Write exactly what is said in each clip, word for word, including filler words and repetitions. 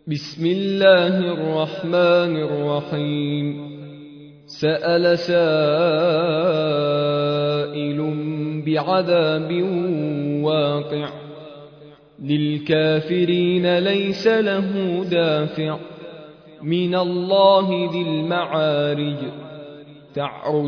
بسم الله الرحمن الرحيم. سأل سائل بعذاب واقع للكافرين ليس له دافع من الله ذي المعارج. تعرج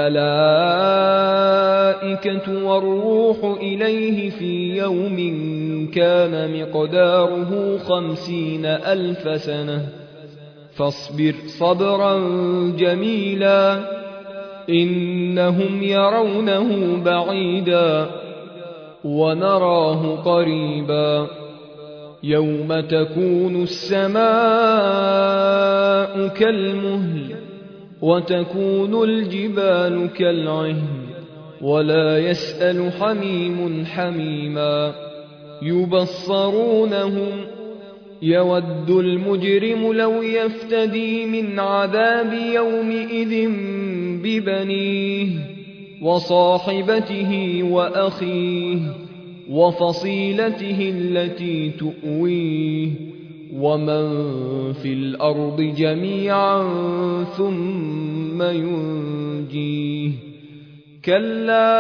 الملائكة والروح إليه في يوم كان مقداره خمسين ألف سنة فاصبر صبرا جميلا إنهم يرونه بعيدا ونراه قريبا. يوم تكون السماء كالمهل وتكون الجبال كالعهن ولا يسأل حميم حميما. يبصرونهم يود المجرم لو يفتدي من عذاب يومئذ ببنيه وصاحبته وأخيه وفصيلته التي تؤويه ومن في الأرض جميعا ثم ينجيه. كلا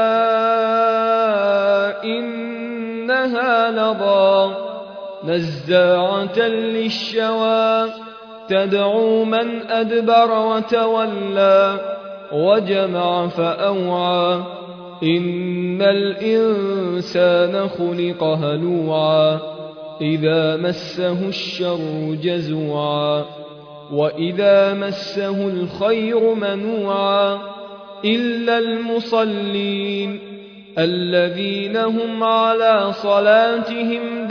إنها لظى نزاعة للشوى تدعو من أدبر وتولى وجمع فأوعى. إن الإنسان خلق هلوعا إذا مسه الشر جزوعا وإذا مسه الخير منوعا إلا المصلين الذين هم على صلاتهم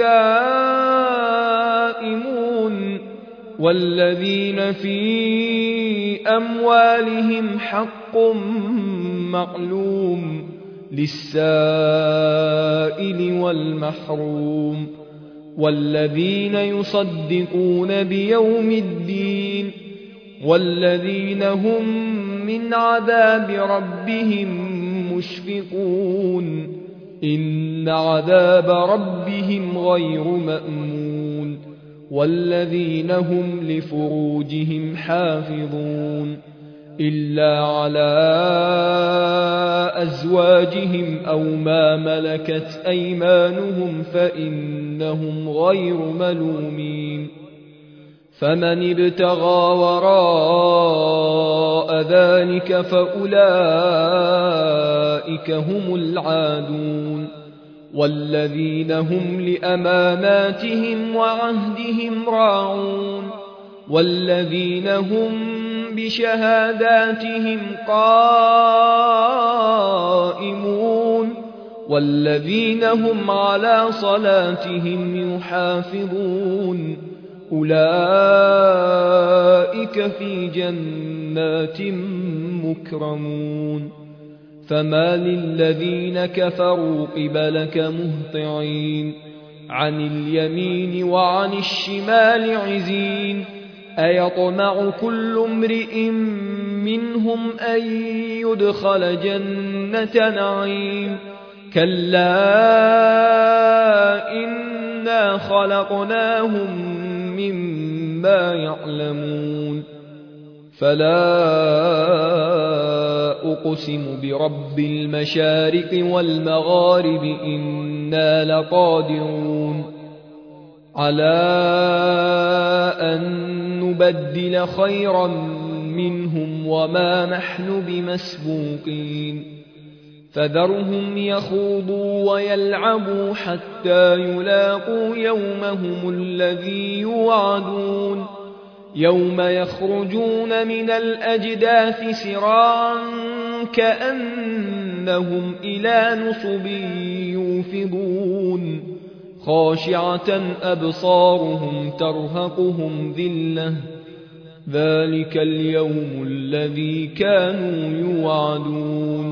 دائمون والذين في أموالهم حق معلوم للسائل والمحروم والذين يصدقون بيوم الدين والذين هم من عذاب ربهم مشفقون. إن عذاب ربهم غير مأمون والذين هم لفروجهم حافظون إلا على أزواجهم أو ما ملكت أيمانهم فإنهم غير ملومين. فمن ابتغى وراء ذلك فأولئك هم العادون والذين هم لأماناتهم وعهدهم راعون والذين هم بشهاداتهم قائمون والذين هم على صلاتهم يحافظون أولئك في جنات مكرمون. فما للذين كفروا قبلك مهطعين عن اليمين وعن الشمال عزين أيطمع كل امرئ منهم أن يدخل جنة نعيم كلا إنا خلقناهم مما يعلمون. فلا أقسم برب المشارق والمغارب إنا لقادرون على أن نبدل خيرا منهم وما نحن بمسبوقين. فذرهم يخوضوا ويلعبوا حتى يلاقوا يومهم الذي يوعدون يوم يخرجون من الأجداث سراعا كأنهم إلى نصب يوفضون خاشعة أبصارهم ترهقهم ذلة ذلك اليوم الذي كانوا يوعدون.